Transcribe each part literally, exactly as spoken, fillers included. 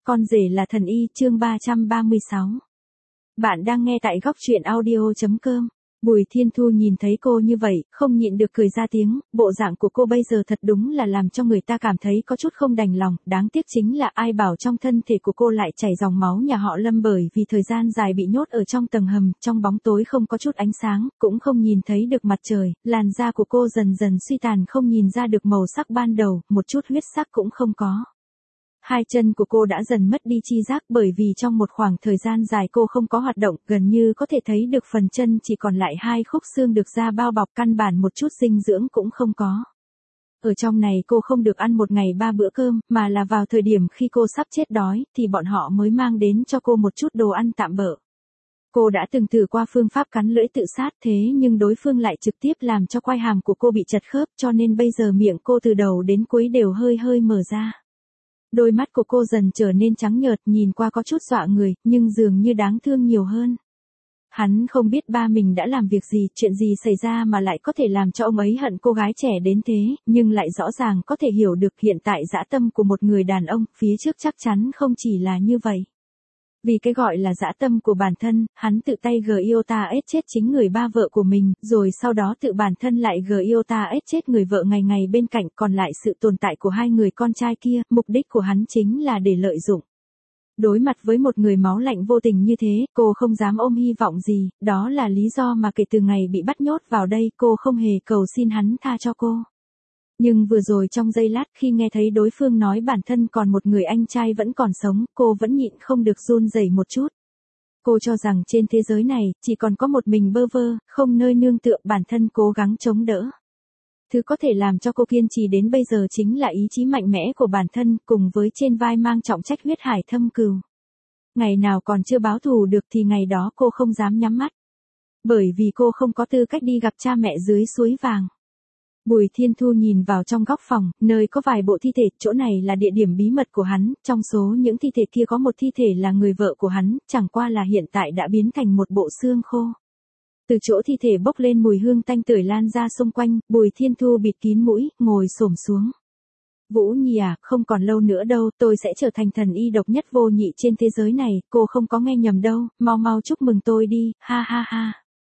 Con rể là thần y, chương ba trăm ba mươi sáu. Bạn đang nghe tại góc truyện audio chấm com. Bùi Thiên Thu nhìn thấy cô như vậy, không nhịn được cười ra tiếng, bộ dạng của cô bây giờ thật đúng là làm cho người ta cảm thấy có chút không đành lòng, đáng tiếc chính là ai bảo trong thân thể của cô lại chảy dòng máu nhà họ Lâm, bởi vì thời gian dài bị nhốt ở trong tầng hầm, trong bóng tối không có chút ánh sáng, cũng không nhìn thấy được mặt trời, làn da của cô dần dần suy tàn, không nhìn ra được màu sắc ban đầu, một chút huyết sắc cũng không có. Hai chân của cô đã dần mất đi chi giác, bởi vì trong một khoảng thời gian dài cô không có hoạt động, gần như có thể thấy được phần chân chỉ còn lại hai khúc xương được da bao bọc, căn bản một chút dinh dưỡng cũng không có. Ở trong này cô không được ăn một ngày ba bữa cơm, mà là vào thời điểm khi cô sắp chết đói, thì bọn họ mới mang đến cho cô một chút đồ ăn tạm bợ. Cô đã từng thử qua phương pháp cắn lưỡi tự sát, thế nhưng đối phương lại trực tiếp làm cho quai hàm của cô bị chật khớp, cho nên bây giờ miệng cô từ đầu đến cuối đều hơi hơi mở ra. Đôi mắt của cô dần trở nên trắng nhợt, nhìn qua có chút dọa người, nhưng dường như đáng thương nhiều hơn. Hắn không biết ba mình đã làm việc gì, chuyện gì xảy ra mà lại có thể làm cho ông ấy hận cô gái trẻ đến thế, nhưng lại rõ ràng có thể hiểu được hiện tại dã tâm của một người đàn ông, phía trước chắc chắn không chỉ là như vậy. Vì cái gọi là dã tâm của bản thân, hắn tự tay Giota ết chết chính người ba vợ của mình, rồi sau đó tự bản thân lại Giota ết chết người vợ ngày ngày bên cạnh, còn lại sự tồn tại của hai người con trai kia, mục đích của hắn chính là để lợi dụng. Đối mặt với một người máu lạnh vô tình như thế, cô không dám ôm hy vọng gì, đó là lý do mà kể từ ngày bị bắt nhốt vào đây cô không hề cầu xin hắn tha cho cô. Nhưng vừa rồi trong giây lát khi nghe thấy đối phương nói bản thân còn một người anh trai vẫn còn sống, cô vẫn nhịn không được run rẩy một chút. Cô cho rằng trên thế giới này, chỉ còn có một mình bơ vơ, không nơi nương tựa, bản thân cố gắng chống đỡ. Thứ có thể làm cho cô kiên trì đến bây giờ chính là ý chí mạnh mẽ của bản thân, cùng với trên vai mang trọng trách huyết hải thâm cừu. Ngày nào còn chưa báo thù được thì ngày đó cô không dám nhắm mắt. Bởi vì cô không có tư cách đi gặp cha mẹ dưới suối vàng. Bùi Thiên Thu nhìn vào trong góc phòng, nơi có vài bộ thi thể, chỗ này là địa điểm bí mật của hắn, trong số những thi thể kia có một thi thể là người vợ của hắn, chẳng qua là hiện tại đã biến thành một bộ xương khô. Từ chỗ thi thể bốc lên mùi hương tanh tưởi lan ra xung quanh, Bùi Thiên Thu bịt kín mũi, ngồi xổm xuống. Vũ Nhi à, không còn lâu nữa đâu, tôi sẽ trở thành thần y độc nhất vô nhị trên thế giới này, cô không có nghe nhầm đâu, mau mau chúc mừng tôi đi, ha ha ha.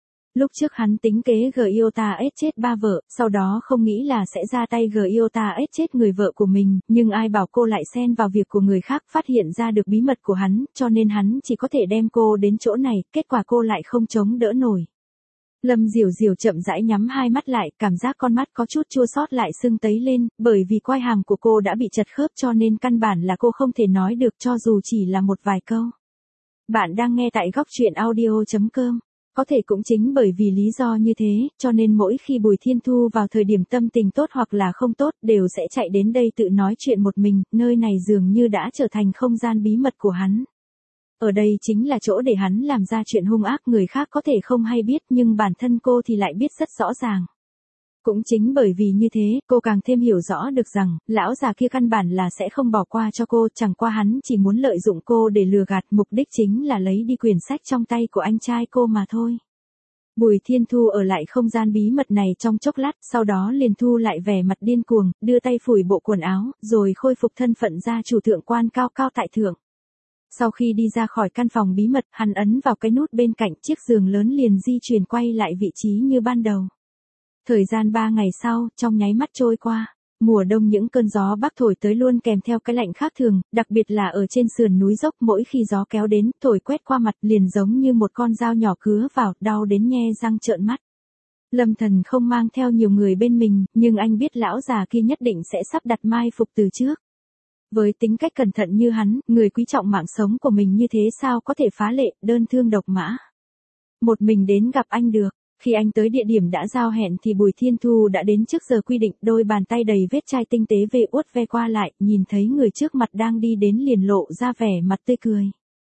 Lúc trước hắn tính kế Giota ết chết ba vợ, sau đó không nghĩ là sẽ ra tay Giota ết chết người vợ của mình, nhưng ai bảo cô lại xen vào việc của người khác, phát hiện ra được bí mật của hắn, cho nên hắn chỉ có thể đem cô đến chỗ này, kết quả cô lại không chống đỡ nổi. Lâm Diểu Diểu chậm rãi nhắm hai mắt lại, cảm giác con mắt có chút chua xót lại sưng tấy lên, bởi vì quai hàm của cô đã bị chật khớp cho nên căn bản là cô không thể nói được cho dù chỉ là một vài câu. Bạn đang nghe tại góc truyện audio chấm com. Có thể cũng chính bởi vì lý do như thế, cho nên mỗi khi Bùi Thiên Thu vào thời điểm tâm tình tốt hoặc là không tốt đều sẽ chạy đến đây tự nói chuyện một mình, nơi này dường như đã trở thành không gian bí mật của hắn. Ở đây chính là chỗ để hắn làm ra chuyện hung ác, người khác có thể không hay biết nhưng bản thân cô thì lại biết rất rõ ràng. Cũng chính bởi vì như thế, cô càng thêm hiểu rõ được rằng, lão già kia căn bản là sẽ không bỏ qua cho cô, chẳng qua hắn chỉ muốn lợi dụng cô để lừa gạt, mục đích chính là lấy đi quyển sách trong tay của anh trai cô mà thôi. Bùi Thiên Thu ở lại không gian bí mật này trong chốc lát, sau đó liền thu lại vẻ mặt điên cuồng, đưa tay phủi bộ quần áo, rồi khôi phục thân phận gia chủ thượng quan cao cao tại thượng. Sau khi đi ra khỏi căn phòng bí mật, hắn ấn vào cái nút bên cạnh, chiếc giường lớn liền di chuyển quay lại vị trí như ban đầu. Thời gian ba ngày sau, trong nháy mắt trôi qua, mùa đông những cơn gió bắc thổi tới luôn kèm theo cái lạnh khác thường, đặc biệt là ở trên sườn núi dốc, mỗi khi gió kéo đến, thổi quét qua mặt liền giống như một con dao nhỏ cứa vào, đau đến nhe răng trợn mắt. Lâm Thần không mang theo nhiều người bên mình, nhưng anh biết lão già kia nhất định sẽ sắp đặt mai phục từ trước. Với tính cách cẩn thận như hắn, người quý trọng mạng sống của mình như thế sao có thể phá lệ, đơn thương độc mã. Một mình đến gặp anh được. Khi anh tới địa điểm đã giao hẹn thì Bùi Thiên Thu đã đến trước giờ quy định, đôi bàn tay đầy vết chai tinh tế về uốt ve qua lại, nhìn thấy người trước mặt đang đi đến liền lộ ra vẻ mặt tươi cười.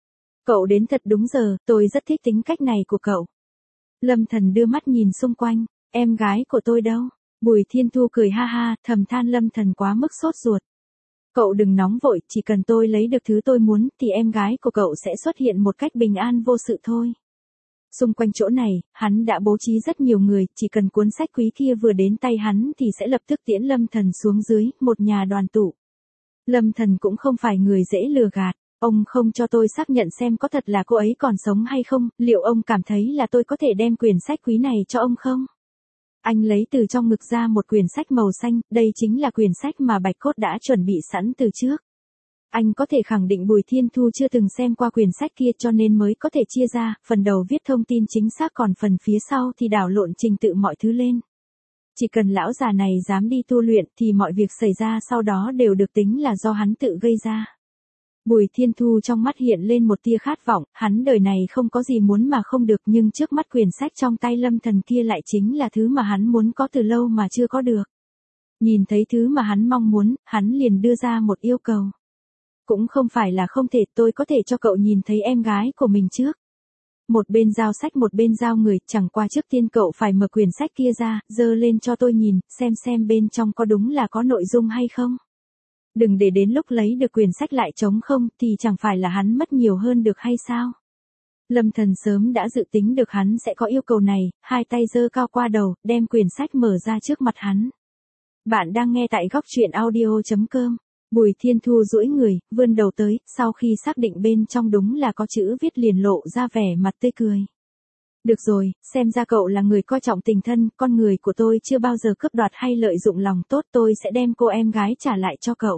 Cậu đến thật đúng giờ, tôi rất thích tính cách này của cậu. Lâm Thần đưa mắt nhìn xung quanh, em gái của tôi đâu? Bùi Thiên Thu cười ha ha, thầm than Lâm Thần quá mức sốt ruột. Cậu đừng nóng vội, chỉ cần tôi lấy được thứ tôi muốn thì em gái của cậu sẽ xuất hiện một cách bình an vô sự thôi. Xung quanh chỗ này, hắn đã bố trí rất nhiều người, chỉ cần cuốn sách quý kia vừa đến tay hắn thì sẽ lập tức tiễn Lâm Thần xuống dưới, một nhà đoàn tụ. Lâm Thần cũng không phải người dễ lừa gạt, Ông không cho tôi xác nhận xem có thật là cô ấy còn sống hay không, liệu ông cảm thấy là tôi có thể đem quyển sách quý này cho ông không? Anh lấy từ trong ngực ra một quyển sách màu xanh, đây chính là quyển sách mà Bạch Cốt đã chuẩn bị sẵn từ trước. Anh có thể khẳng định Bùi Thiên Thu chưa từng xem qua quyển sách kia cho nên mới có thể chia ra, phần đầu viết thông tin chính xác còn phần phía sau thì đảo lộn trình tự mọi thứ lên. Chỉ cần lão già này dám đi tu luyện thì mọi việc xảy ra sau đó đều được tính là do hắn tự gây ra. Bùi Thiên Thu trong mắt hiện lên một tia khát vọng, hắn đời này không có gì muốn mà không được nhưng trước mắt quyển sách trong tay Lâm Thần kia lại chính là thứ mà hắn muốn có từ lâu mà chưa có được. Nhìn thấy thứ mà hắn mong muốn, hắn liền đưa ra một yêu cầu. Cũng không phải là không thể, tôi có thể cho cậu nhìn thấy em gái của mình trước. Một bên giao sách một bên giao người, chẳng qua trước tiên cậu phải mở quyển sách kia ra, dơ lên cho tôi nhìn, xem xem bên trong có đúng là có nội dung hay không. Đừng để đến lúc lấy được quyển sách lại trống không thì chẳng phải là hắn mất nhiều hơn được hay sao? Lâm Thần sớm đã dự tính được hắn sẽ có yêu cầu này, hai tay giơ cao qua đầu, đem quyển sách mở ra trước mặt hắn. Bạn đang nghe tại góc truyện audio chấm com. Bùi Thiên Thu duỗi người, vươn đầu tới, sau khi xác định bên trong đúng là có chữ viết liền lộ ra vẻ mặt tươi cười. Được rồi, xem ra cậu là người coi trọng tình thân, con người của tôi chưa bao giờ cướp đoạt hay lợi dụng lòng tốt, tôi sẽ đem cô em gái trả lại cho cậu.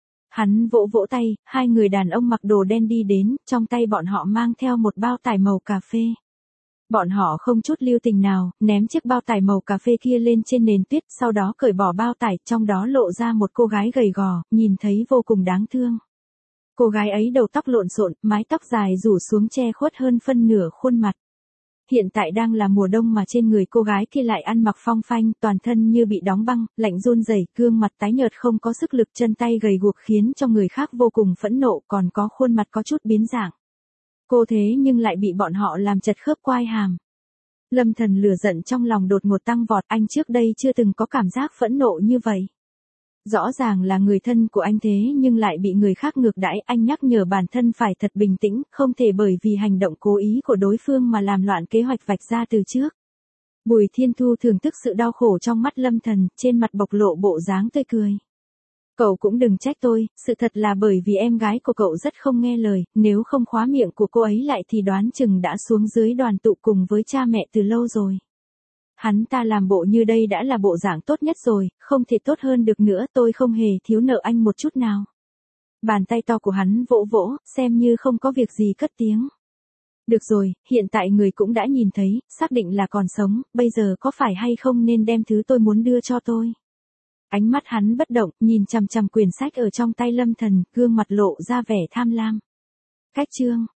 Hắn vỗ vỗ tay, hai người đàn ông mặc đồ đen đi đến, trong tay bọn họ mang theo một bao tải màu cà phê. Bọn họ không chút lưu tình nào, ném chiếc bao tải màu cà phê kia lên trên nền tuyết, sau đó cởi bỏ bao tải, trong đó lộ ra một cô gái gầy gò, nhìn thấy vô cùng đáng thương. Cô gái ấy đầu tóc lộn xộn, mái tóc dài rủ xuống che khuất hơn phân nửa khuôn mặt. Hiện tại đang là mùa đông mà trên người cô gái kia lại ăn mặc phong phanh, toàn thân như bị đóng băng, lạnh run rẩy, gương mặt tái nhợt không có sức lực, chân tay gầy guộc khiến cho người khác vô cùng phẫn nộ, còn có khuôn mặt có chút biến dạng. Cô thế nhưng lại bị bọn họ làm chật khớp quai hàm. Lâm Thần lửa giận trong lòng đột ngột tăng vọt, anh trước đây chưa từng có cảm giác phẫn nộ như vậy. Rõ ràng là người thân của anh thế nhưng lại bị người khác ngược đãi, anh nhắc nhở bản thân phải thật bình tĩnh, không thể bởi vì hành động cố ý của đối phương mà làm loạn kế hoạch vạch ra từ trước. Bùi Thiên Thu thưởng thức sự đau khổ trong mắt Lâm Thần, trên mặt bộc lộ bộ dáng tươi cười. Cậu cũng đừng trách tôi, sự thật là bởi vì em gái của cậu rất không nghe lời, nếu không khóa miệng của cô ấy lại thì đoán chừng đã xuống dưới đoàn tụ cùng với cha mẹ từ lâu rồi. Hắn ta làm bộ như đây đã là bộ dạng tốt nhất rồi, không thể tốt hơn được nữa, tôi không hề thiếu nợ anh một chút nào. Bàn tay to của hắn vỗ vỗ, xem như không có việc gì cất tiếng. Được rồi, hiện tại người cũng đã nhìn thấy, xác định là còn sống, bây giờ có phải hay không nên đem thứ tôi muốn đưa cho tôi. Ánh mắt hắn bất động, nhìn chằm chằm quyển sách ở trong tay Lâm Thần, gương mặt lộ ra vẻ tham lam. Cách chương